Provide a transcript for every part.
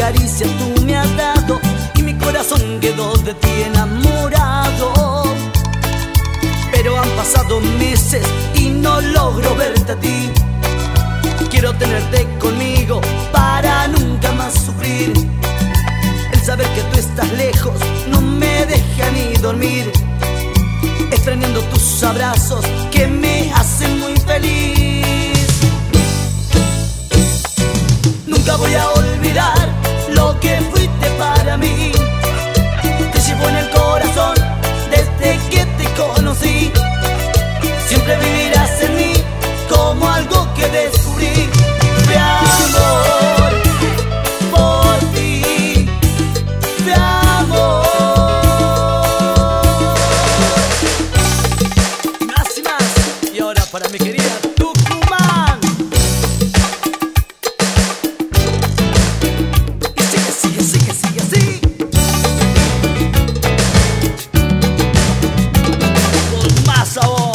caricias tú me has dado y mi corazón quedó de ti enamorado. Pero han pasado meses y no logro verte a ti. Quiero tenerte conmigo para nunca más sufrir. El saber que tú estás lejos no me deja ni dormir, extrañando tus abrazos que me hacen muy feliz. Nunca voy a olvidar lo que fuiste para mí. Te llevo en el corazón desde que te conocí. Siempre vivirás en mí como algo que descubrí. Mi amor por ti, mi amor. Y más, y ahora para mi querida Tucumán. Y sigue, sigue, sigue, sigue así. Con más sabor.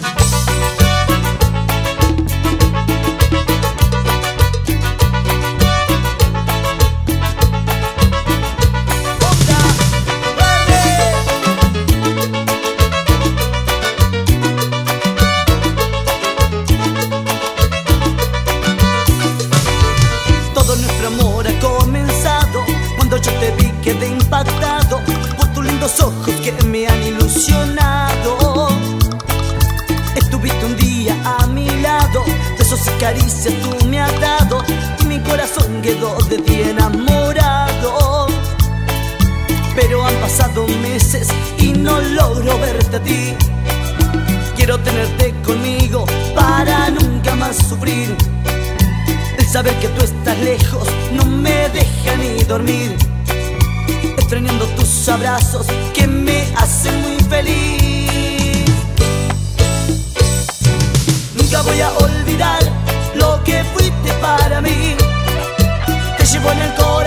Todo nuestro amor ha comenzado cuando yo te vi, quedé impactado por tus lindos ojos que me han ilusionado. Estuviste un día a mi lado, besos y caricias tú me has dado y mi corazón quedó de ti enamorado. Pero han pasado meses y no logro verte a ti. Quiero tenerte conmigo para nunca más sufrir. El saber que tú estás lejos no me deja ni dormir, extrañando tus abrazos que me hacen muy feliz. Nunca voy a olvidar lo que fuiste para mí. Te llevo en el corazón